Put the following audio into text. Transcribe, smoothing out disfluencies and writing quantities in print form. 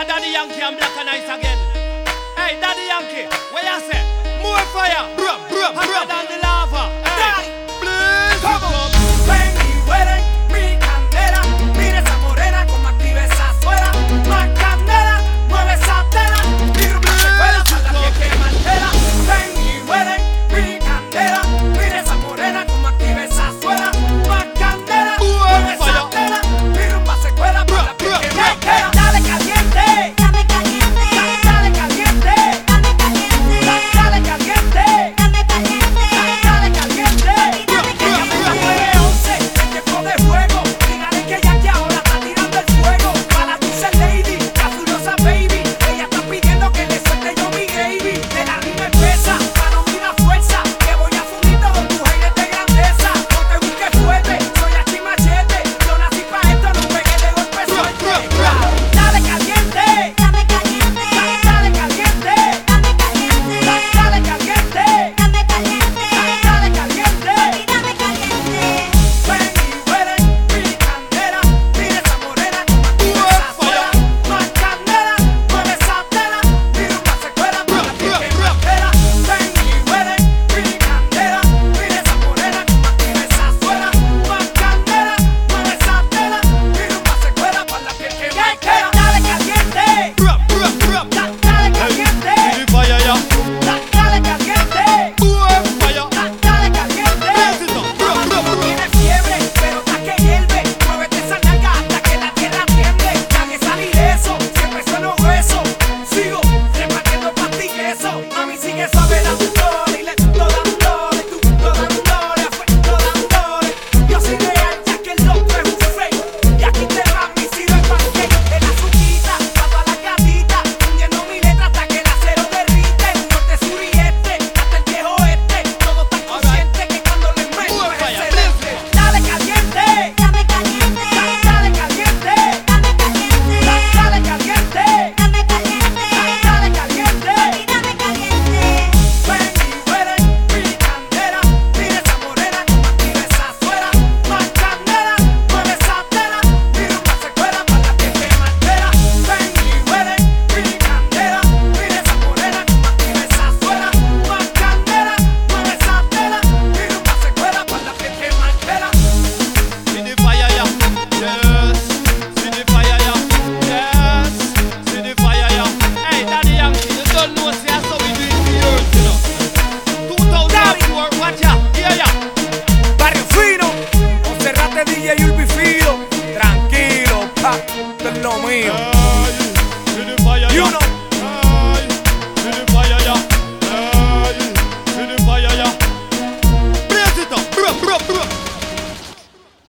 Daddy Yankee and Black and Ice again. Hey, Daddy Yankee, where you say? More fire, hotter than the lava. Hey, please come on. Ven y huele mi candela. Mira esa morena como activa esa suela. Más candela, mueve esa tela. Mira una secuela para la que quema tela. Ven y huele mi candela. Mira esa morena como activa esa suela. Más candela, mueve esa tela. Mira una secuela para la que quema tela. Dale caliente, Dame caliente, dale caliente, dame caliente, dale caliente, dame caliente, dale caliente. dame caliente. 911, el tiempo de fuego. Dígale que Yankee ahora está tirando el fuego. Para tu ser lady, la furiosa baby. Ella está pidiendo que le suelte yo mi gravy. De la rima espesa, para mí la fuerza. Que voy a fundir todos tus aires de grandeza. No te busques fuerte, soy Hachi Machete. Yo nací pa' esto, no pegué de golpe suerte. Dale caliente, Dame caliente, dale caliente, dame caliente, dale caliente, dame caliente, dale caliente. dame caliente. Ven y huele mi candela. Mira esa morena como activa esa suela. Más candela, mueve esa tela. Mira una secuela para la que quema tela. Ven y huele mi candela. Mira esa morena como activa esa suela. Más candela, mueve esa tela. Mira una secuela para la que quema tela. Dale caliente, dale caliente, The fire, yeah. dale caliente. Fire. Dale caliente, tiene fiebre, pero está que hierve. Muévete esa nalga hasta que la tierra tiemble. Nadie sale ileso, siempre sueno grueso. Sigo repartiendo pastilleso. Mami sigue suave dándole, y le tuto dándole, tuto dándole, afuerto dándole. Yo soy real, ya que el otro es un fake. Y aquí te va mi siro el pancake. En la suquita, pa' la gatita, hundiendo mi letra hasta que el acero derrite. Norte, sur y este, hasta el viejo este. Todo está consciente que cuando le meto es excelente. Dale caliente, Dame caliente, dale caliente, dame caliente, dale caliente, dame caliente, dale caliente. dame caliente. Ven y huele mi candela. Mira esa morena como activa esa suela. Más candela, mueve esa tela. Mira una secuela para la que quema tela. Ven y huele mi candela. Mira esa morena como activa esa suela. Más candela, mueve esa tela. Mira una secuela para la que quema tela. See the fire, yeah. Yes. See the fire, yeah. Yes. See the fire, yeah. Hey, Daddy Yankee, you don't know say that's how we do it in the earth, you know. 2004, watch ya, yeah, yeah. Barrio Fino, Monserrate DJ Urbi Fido. Tranquilo, pa, esto es lo mío. See the fire, You yeah. know